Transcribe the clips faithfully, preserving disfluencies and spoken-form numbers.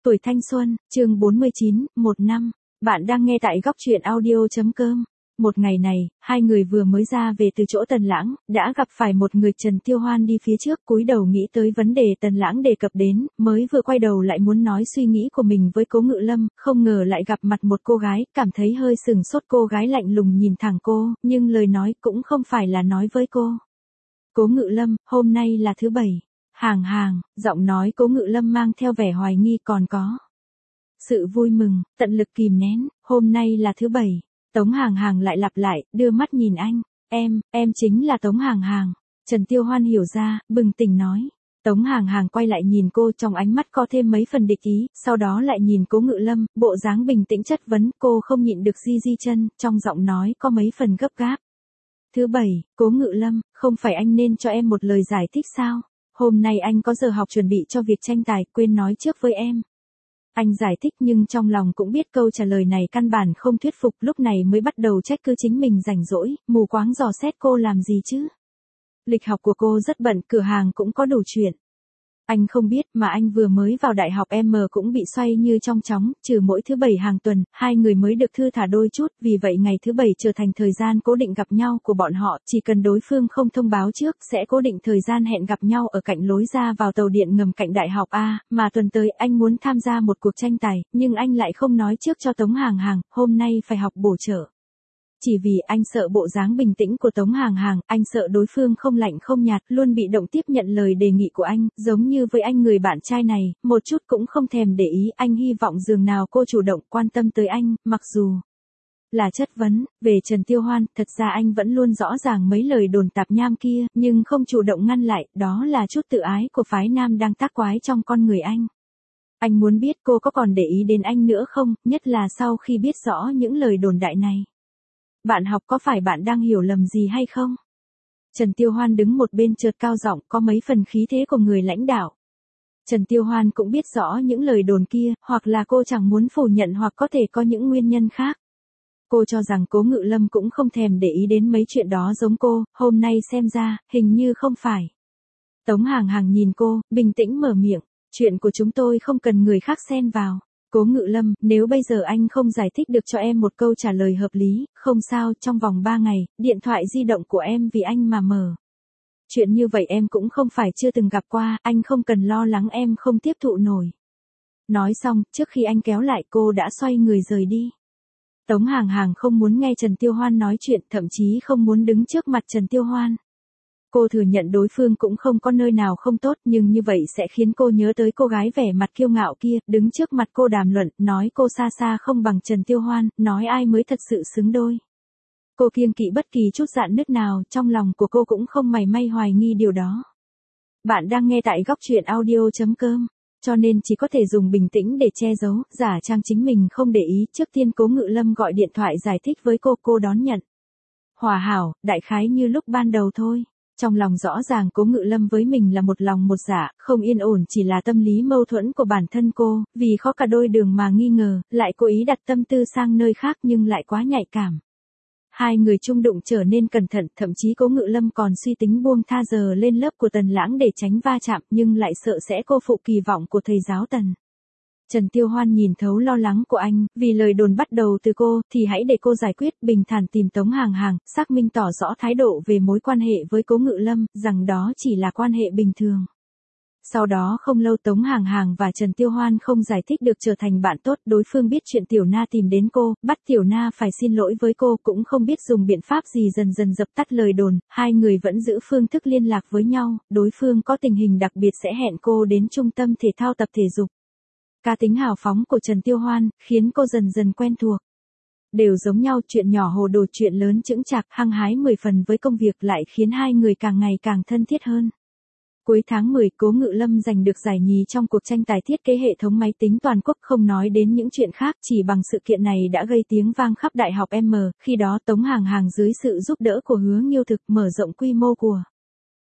Tuổi thanh xuân, chương bốn mươi chín, một năm. Bạn đang nghe tại góc truyện audio.com. Một ngày này, hai người vừa mới ra về từ chỗ Tần Lãng, đã gặp phải một người. Trần Tiêu Hoan đi phía trước, cúi đầu nghĩ tới vấn đề Tần Lãng đề cập đến, mới vừa quay đầu lại muốn nói suy nghĩ của mình với Cố Ngự Lâm, không ngờ lại gặp mặt một cô gái, cảm thấy hơi sừng sốt. Cô gái lạnh lùng nhìn thẳng cô, nhưng lời nói cũng không phải là nói với cô. Cố Ngự Lâm, hôm nay là thứ bảy. Hàng hàng, giọng nói Cố Ngự Lâm mang theo vẻ hoài nghi, còn có sự vui mừng, tận lực kìm nén. Hôm nay là thứ bảy. Tống Hàng Hàng lại lặp lại, đưa mắt nhìn anh. Em, em chính là Tống Hàng Hàng. Trần Tiêu Hoan hiểu ra, bừng tỉnh nói. Tống Hàng Hàng quay lại nhìn cô, trong ánh mắt có thêm mấy phần địch ý, sau đó lại nhìn Cố Ngự Lâm, bộ dáng bình tĩnh chất vấn. Cô không nhịn được di di chân, trong giọng nói có mấy phần gấp gáp. Thứ bảy, Cố Ngự Lâm, không phải anh nên cho em một lời giải thích sao? Hôm nay anh có giờ học chuẩn bị cho việc tranh tài, quên nói trước với em. Anh giải thích nhưng trong lòng cũng biết câu trả lời này căn bản không thuyết phục, lúc này mới bắt đầu trách cứ chính mình rảnh rỗi, mù quáng dò xét cô làm gì chứ. Lịch học của cô rất bận, cửa hàng cũng có đủ chuyện. Anh không biết mà anh vừa mới vào đại học em cũng bị xoay như trong chóng, trừ mỗi thứ bảy hàng tuần, hai người mới được thư thả đôi chút, vì vậy ngày thứ bảy trở thành thời gian cố định gặp nhau của bọn họ, chỉ cần đối phương không thông báo trước, sẽ cố định thời gian hẹn gặp nhau ở cạnh lối ra vào tàu điện ngầm cạnh đại học A, mà tuần tới anh muốn tham gia một cuộc tranh tài, nhưng anh lại không nói trước cho Tống Hàng Hàng, hôm nay phải học bổ trợ. Chỉ vì anh sợ bộ dáng bình tĩnh của Tống Hàng Hàng, anh sợ đối phương không lạnh không nhạt, luôn bị động tiếp nhận lời đề nghị của anh, giống như với anh người bạn trai này, một chút cũng không thèm để ý. Anh hy vọng dường nào cô chủ động quan tâm tới anh, mặc dù là chất vấn. Về Trần Tiêu Hoan, thật ra anh vẫn luôn rõ ràng mấy lời đồn tạp nham kia, nhưng không chủ động ngăn lại, đó là chút tự ái của phái nam đang tác quái trong con người anh. Anh muốn biết cô có còn để ý đến anh nữa không, nhất là sau khi biết rõ những lời đồn đại này. Bạn học, có phải bạn đang hiểu lầm gì hay không? Trần Tiêu Hoan đứng một bên chợt cao giọng, có mấy phần khí thế của người lãnh đạo. Trần Tiêu Hoan cũng biết rõ những lời đồn kia, hoặc là cô chẳng muốn phủ nhận hoặc có thể có những nguyên nhân khác. Cô cho rằng Cố Ngự Lâm cũng không thèm để ý đến mấy chuyện đó giống cô, hôm nay xem ra, hình như không phải. Tống Hàng Hàng nhìn cô, bình tĩnh mở miệng, chuyện của chúng tôi không cần người khác xen vào. Cố Ngự Lâm, nếu bây giờ anh không giải thích được cho em một câu trả lời hợp lý, không sao, trong vòng ba ngày, điện thoại di động của em vì anh mà mở. Chuyện như vậy em cũng không phải chưa từng gặp qua, anh không cần lo lắng em không tiếp thụ nổi. Nói xong, trước khi anh kéo lại cô đã xoay người rời đi. Tống Hàng Hàng không muốn nghe Trần Tiêu Hoan nói chuyện, thậm chí không muốn đứng trước mặt Trần Tiêu Hoan. Cô thừa nhận đối phương cũng không có nơi nào không tốt, nhưng như vậy sẽ khiến cô nhớ tới cô gái vẻ mặt kiêu ngạo kia, đứng trước mặt cô đàm luận, nói cô xa xa không bằng Trần Tiêu Hoan, nói ai mới thật sự xứng đôi. Cô kiêng kỵ bất kỳ chút rạn nứt nào, trong lòng của cô cũng không mảy may hoài nghi điều đó. Bạn đang nghe tại góc truyện audio.com, cho nên chỉ có thể dùng bình tĩnh để che giấu, giả trang chính mình không để ý. Trước tiên Cố Ngự Lâm gọi điện thoại giải thích với cô, cô đón nhận. Hòa hảo, đại khái như lúc ban đầu thôi. Trong lòng rõ ràng Cố Ngự Lâm với mình là một lòng một dạ, không yên ổn chỉ là tâm lý mâu thuẫn của bản thân cô, vì khó cả đôi đường mà nghi ngờ, lại cố ý đặt tâm tư sang nơi khác nhưng lại quá nhạy cảm. Hai người chung đụng trở nên cẩn thận, thậm chí Cố Ngự Lâm còn suy tính buông tha giờ lên lớp của Tần Lãng để tránh va chạm, nhưng lại sợ sẽ cô phụ kỳ vọng của thầy giáo Tần. Trần Tiêu Hoan nhìn thấu lo lắng của anh, vì lời đồn bắt đầu từ cô, thì hãy để cô giải quyết, bình thản tìm Tống Hàng Hàng, xác minh tỏ rõ thái độ về mối quan hệ với Cố Ngự Lâm, rằng đó chỉ là quan hệ bình thường. Sau đó không lâu Tống Hàng Hàng và Trần Tiêu Hoan không giải thích được trở thành bạn tốt, đối phương biết chuyện Tiểu Na tìm đến cô, bắt Tiểu Na phải xin lỗi với cô, cũng không biết dùng biện pháp gì dần dần dập tắt lời đồn, hai người vẫn giữ phương thức liên lạc với nhau, đối phương có tình hình đặc biệt sẽ hẹn cô đến trung tâm thể thao tập thể dục. Cá tính hào phóng của Trần Tiêu Hoan, khiến cô dần dần quen thuộc. Đều giống nhau, chuyện nhỏ hồ đồ chuyện lớn chững chạc, hăng hái mười phần với công việc lại khiến hai người càng ngày càng thân thiết hơn. Cuối tháng mười, Cố Ngự Lâm giành được giải nhì trong cuộc tranh tài thiết kế hệ thống máy tính toàn quốc, không nói đến những chuyện khác, chỉ bằng sự kiện này đã gây tiếng vang khắp đại học M, khi đó Tống Hàng Hàng dưới sự giúp đỡ của Hứa Nghiêu Thực mở rộng quy mô của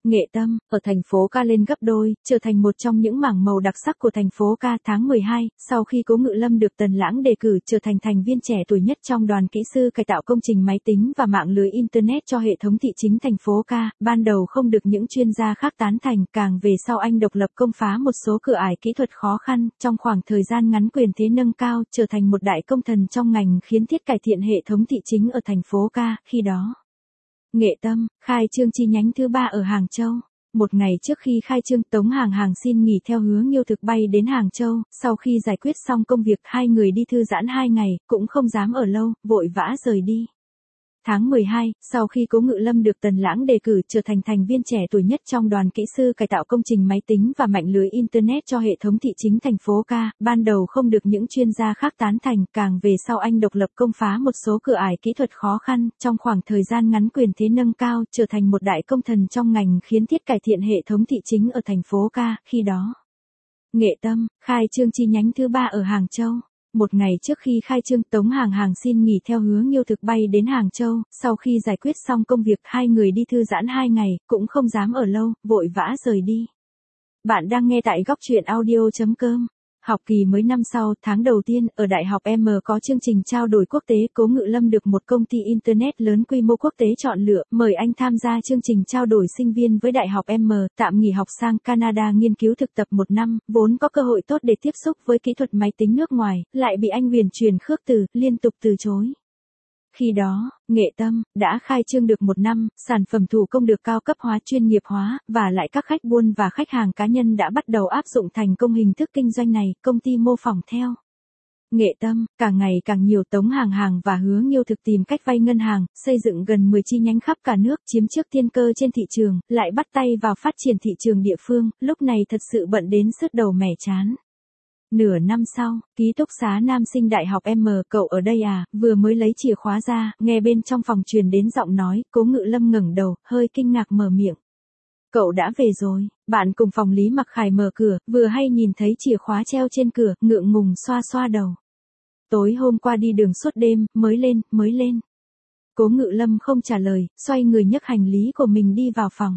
Nghệ Tâm, ở thành phố ca lên gấp đôi, trở thành một trong những mảng màu đặc sắc của thành phố ca. Tháng mười hai, sau khi Cố Ngự Lâm được Tần Lãng đề cử trở thành thành viên trẻ tuổi nhất trong đoàn kỹ sư cải tạo công trình máy tính và mạng lưới Internet cho hệ thống thị chính thành phố ca, ban đầu không được những chuyên gia khác tán thành, càng về sau anh độc lập công phá một số cửa ải kỹ thuật khó khăn, trong khoảng thời gian ngắn quyền thế nâng cao, trở thành một đại công thần trong ngành khiến thiết cải thiện hệ thống thị chính ở thành phố ca, khi đó. Nghệ Tâm, khai trương chi nhánh thứ ba ở Hàng Châu. Một ngày trước khi khai trương, Tống Hàng Hàng xin nghỉ theo hướng Nghiêu Thực bay đến Hàng Châu, sau khi giải quyết xong công việc hai người đi thư giãn hai ngày, cũng không dám ở lâu, vội vã rời đi. Tháng mười hai, sau khi Cố Ngự Lâm được Tần Lãng đề cử trở thành thành viên trẻ tuổi nhất trong đoàn kỹ sư cải tạo công trình máy tính và mạng lưới Internet cho hệ thống thị chính thành phố ca, ban đầu không được những chuyên gia khác tán thành, càng về sau anh độc lập công phá một số cửa ải kỹ thuật khó khăn, trong khoảng thời gian ngắn quyền thế nâng cao, trở thành một đại công thần trong ngành khiến thiết cải thiện hệ thống thị chính ở thành phố ca, khi đó. Nghệ Tâm, khai trương chi nhánh thứ ba ở Hàng Châu. Một ngày trước khi khai trương, Tống Hàng Hàng xin nghỉ theo hướng Nghiêu Thực bay đến Hàng Châu, sau khi giải quyết xong công việc hai người đi thư giãn hai ngày, cũng không dám ở lâu, vội vã rời đi. Bạn đang nghe tại góc truyện audio chấm com. Học kỳ mới năm sau, tháng đầu tiên, ở Đại học M có chương trình trao đổi quốc tế, Cố Ngự Lâm được một công ty Internet lớn quy mô quốc tế chọn lựa, mời anh tham gia chương trình trao đổi sinh viên với Đại học M, tạm nghỉ học sang Canada nghiên cứu thực tập một năm, vốn có cơ hội tốt để tiếp xúc với kỹ thuật máy tính nước ngoài, lại bị anh huyền truyền khước từ, liên tục từ chối. Khi đó, Nghệ Tâm đã khai trương được một năm, sản phẩm thủ công được cao cấp hóa chuyên nghiệp hóa, và lại các khách buôn và khách hàng cá nhân đã bắt đầu áp dụng thành công hình thức kinh doanh này, công ty mô phỏng theo. Nghệ Tâm, càng ngày càng nhiều Tống Hàng Hàng và Hứa Nghiêu Thực tìm cách vay ngân hàng, xây dựng gần mười chi nhánh khắp cả nước, chiếm trước tiên cơ trên thị trường, lại bắt tay vào phát triển thị trường địa phương, lúc này thật sự bận đến sứt đầu mẻ chán. Nửa năm sau, ký túc xá nam sinh Đại học M, cậu ở đây à, vừa mới lấy chìa khóa ra, nghe bên trong phòng truyền đến giọng nói, Cố Ngự Lâm ngẩng đầu, hơi kinh ngạc mở miệng. Cậu đã về rồi, bạn cùng phòng Lý Mặc Khải mở cửa, vừa hay nhìn thấy chìa khóa treo trên cửa, ngượng ngùng xoa xoa đầu. Tối hôm qua đi đường suốt đêm, mới lên, mới lên. Cố Ngự Lâm không trả lời, xoay người nhấc hành lý của mình đi vào phòng.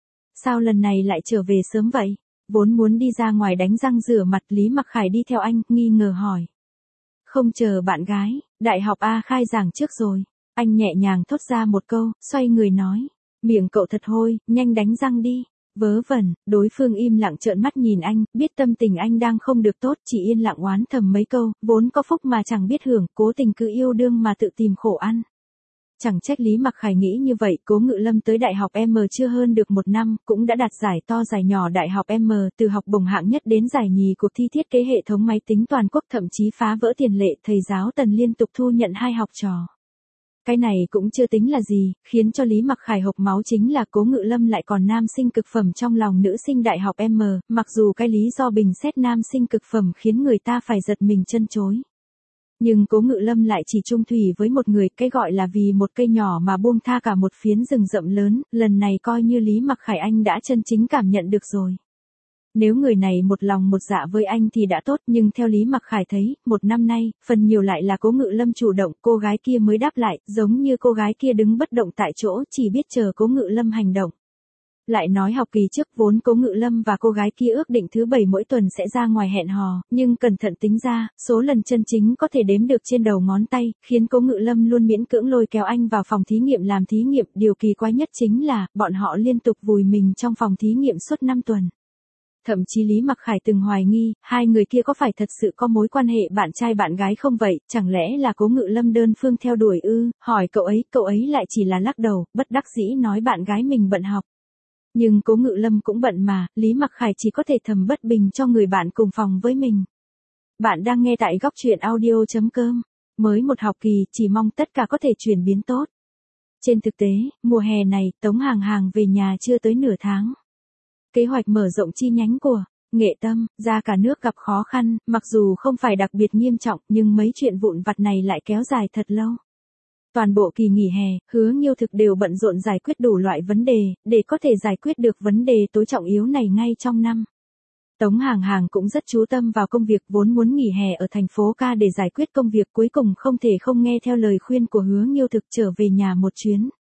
Sao lần này lại trở về sớm vậy? Vốn muốn đi ra ngoài đánh răng rửa mặt, Lý Mặc Khải đi theo anh, nghi ngờ hỏi. Không chờ bạn gái, đại học A khai giảng trước rồi. Anh nhẹ nhàng thốt ra một câu, xoay người nói. Miệng cậu thật hôi, nhanh đánh răng đi. Vớ vẩn, đối phương im lặng trợn mắt nhìn anh, biết tâm tình anh đang không được tốt, chỉ yên lặng oán thầm mấy câu, vốn có phúc mà chẳng biết hưởng, cố tình cứ yêu đương mà tự tìm khổ ăn. Chẳng trách Lý Mặc Khải nghĩ như vậy, Cố Ngự Lâm tới Đại học M chưa hơn được một năm, cũng đã đạt giải to giải nhỏ Đại học M, từ học bổng hạng nhất đến giải nhì cuộc thi thiết kế hệ thống máy tính toàn quốc, thậm chí phá vỡ tiền lệ, thầy giáo Tần liên tục thu nhận hai học trò. Cái này cũng chưa tính là gì, khiến cho Lý Mặc Khải hộc máu chính là Cố Ngự Lâm lại còn nam sinh cực phẩm trong lòng nữ sinh Đại học M, mặc dù cái lý do bình xét nam sinh cực phẩm khiến người ta phải giật mình chân chối. Nhưng Cố Ngự Lâm lại chỉ chung thủy với một người, cái gọi là vì một cây nhỏ mà buông tha cả một phiến rừng rậm lớn, lần này coi như Lý Mặc Khải anh đã chân chính cảm nhận được rồi. Nếu người này một lòng một dạ với anh thì đã tốt, nhưng theo Lý Mặc Khải thấy, một năm nay, phần nhiều lại là Cố Ngự Lâm chủ động, cô gái kia mới đáp lại, giống như cô gái kia đứng bất động tại chỗ, chỉ biết chờ Cố Ngự Lâm hành động. Lại nói học kỳ trước vốn Cố Ngự Lâm và cô gái kia ước định thứ bảy mỗi tuần sẽ ra ngoài hẹn hò, nhưng cẩn thận tính ra, số lần chân chính có thể đếm được trên đầu ngón tay, khiến Cố Ngự Lâm luôn miễn cưỡng lôi kéo anh vào phòng thí nghiệm làm thí nghiệm, điều kỳ quái nhất chính là, bọn họ liên tục vùi mình trong phòng thí nghiệm suốt năm tuần. Thậm chí Lý Mặc Khải từng hoài nghi, hai người kia có phải thật sự có mối quan hệ bạn trai bạn gái không vậy, chẳng lẽ là Cố Ngự Lâm đơn phương theo đuổi ư, hỏi cậu ấy, cậu ấy lại chỉ là lắc đầu, bất đắc dĩ nói bạn gái mình bận học. Nhưng Cố Ngự Lâm cũng bận mà, Lý Mặc Khải chỉ có thể thầm bất bình cho người bạn cùng phòng với mình. Bạn đang nghe tại góc truyện audio chấm com. Mới một học kỳ, chỉ mong tất cả có thể chuyển biến tốt. Trên thực tế, mùa hè này, Tống Hàng Hàng về nhà chưa tới nửa tháng. Kế hoạch mở rộng chi nhánh của Nghệ Tâm ra cả nước gặp khó khăn, mặc dù không phải đặc biệt nghiêm trọng, nhưng mấy chuyện vụn vặt này lại kéo dài thật lâu. Toàn bộ kỳ nghỉ hè, Hứa Nghiêu Thực đều bận rộn giải quyết đủ loại vấn đề, để có thể giải quyết được vấn đề tối trọng yếu này ngay trong năm. Tống Hàng Hàng cũng rất chú tâm vào công việc, vốn muốn nghỉ hè ở thành phố ca để giải quyết công việc, cuối cùng không thể không nghe theo lời khuyên của Hứa Nghiêu Thực trở về nhà một chuyến.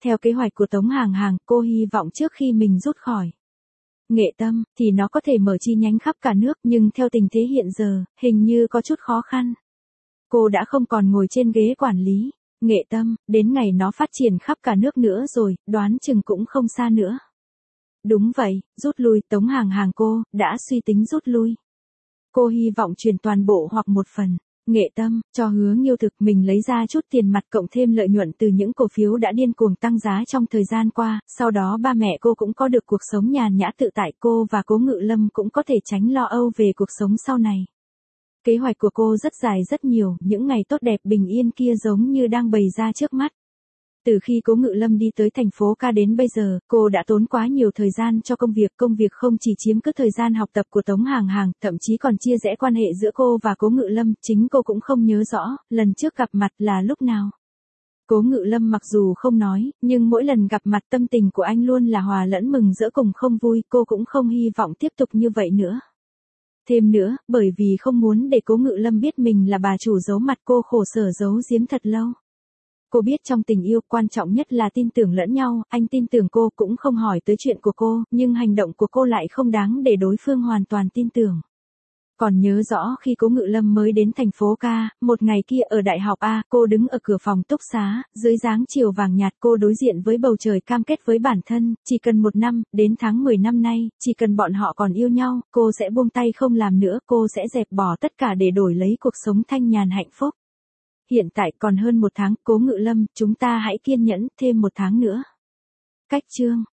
theo kế hoạch của Tống Hàng Hàng, cô hy vọng trước khi mình rút khỏi Nghệ Tâm, thì nó có thể mở chi nhánh khắp cả nước, nhưng theo tình thế hiện giờ, hình như có chút khó khăn. Cô đã không còn ngồi trên ghế quản lý Nghệ Tâm, đến ngày nó phát triển khắp cả nước nữa rồi, đoán chừng cũng không xa nữa. Đúng vậy, rút lui, Tống Hàng Hàng cô, đã suy tính rút lui. Cô hy vọng chuyển toàn bộ hoặc một phần Nghệ Tâm, cho Hứa Nghiêu thực, mình lấy ra chút tiền mặt cộng thêm lợi nhuận từ những cổ phiếu đã điên cuồng tăng giá trong thời gian qua, sau đó ba mẹ cô cũng có được cuộc sống nhàn nhã tự tại, cô và Cố Ngự Lâm cũng có thể tránh lo âu về cuộc sống sau này. Kế hoạch của cô rất dài rất nhiều, những ngày tốt đẹp bình yên kia giống như đang bày ra trước mắt. Từ khi Cố Ngự Lâm đi tới thành phố Ca đến bây giờ, cô đã tốn quá nhiều thời gian cho công việc. Công việc không chỉ chiếm cứ thời gian học tập của Tống Hàng Hàng, thậm chí còn chia rẽ quan hệ giữa cô và Cố Ngự Lâm. Chính cô cũng không nhớ rõ, lần trước gặp mặt là lúc nào. Cố Ngự Lâm mặc dù không nói, nhưng mỗi lần gặp mặt tâm tình của anh luôn là hòa lẫn mừng rỡ cùng không vui. Cô cũng không hy vọng tiếp tục như vậy nữa. Thêm nữa, bởi vì không muốn để Cố Ngự Lâm biết mình là bà chủ giấu mặt, cô khổ sở giấu giếm thật lâu. Cô biết trong tình yêu quan trọng nhất là tin tưởng lẫn nhau, anh tin tưởng cô, cũng không hỏi tới chuyện của cô, nhưng hành động của cô lại không đáng để đối phương hoàn toàn tin tưởng. Còn nhớ rõ khi Cố Ngự Lâm mới đến thành phố Ca, một ngày kia ở Đại học A, cô đứng ở cửa phòng túc xá, dưới dáng chiều vàng nhạt cô đối diện với bầu trời cam kết với bản thân, chỉ cần một năm, đến tháng mười năm nay, chỉ cần bọn họ còn yêu nhau, cô sẽ buông tay không làm nữa, cô sẽ dẹp bỏ tất cả để đổi lấy cuộc sống thanh nhàn hạnh phúc. Hiện tại còn hơn một tháng, Cố Ngự Lâm, chúng ta hãy kiên nhẫn thêm một tháng nữa. Cách chương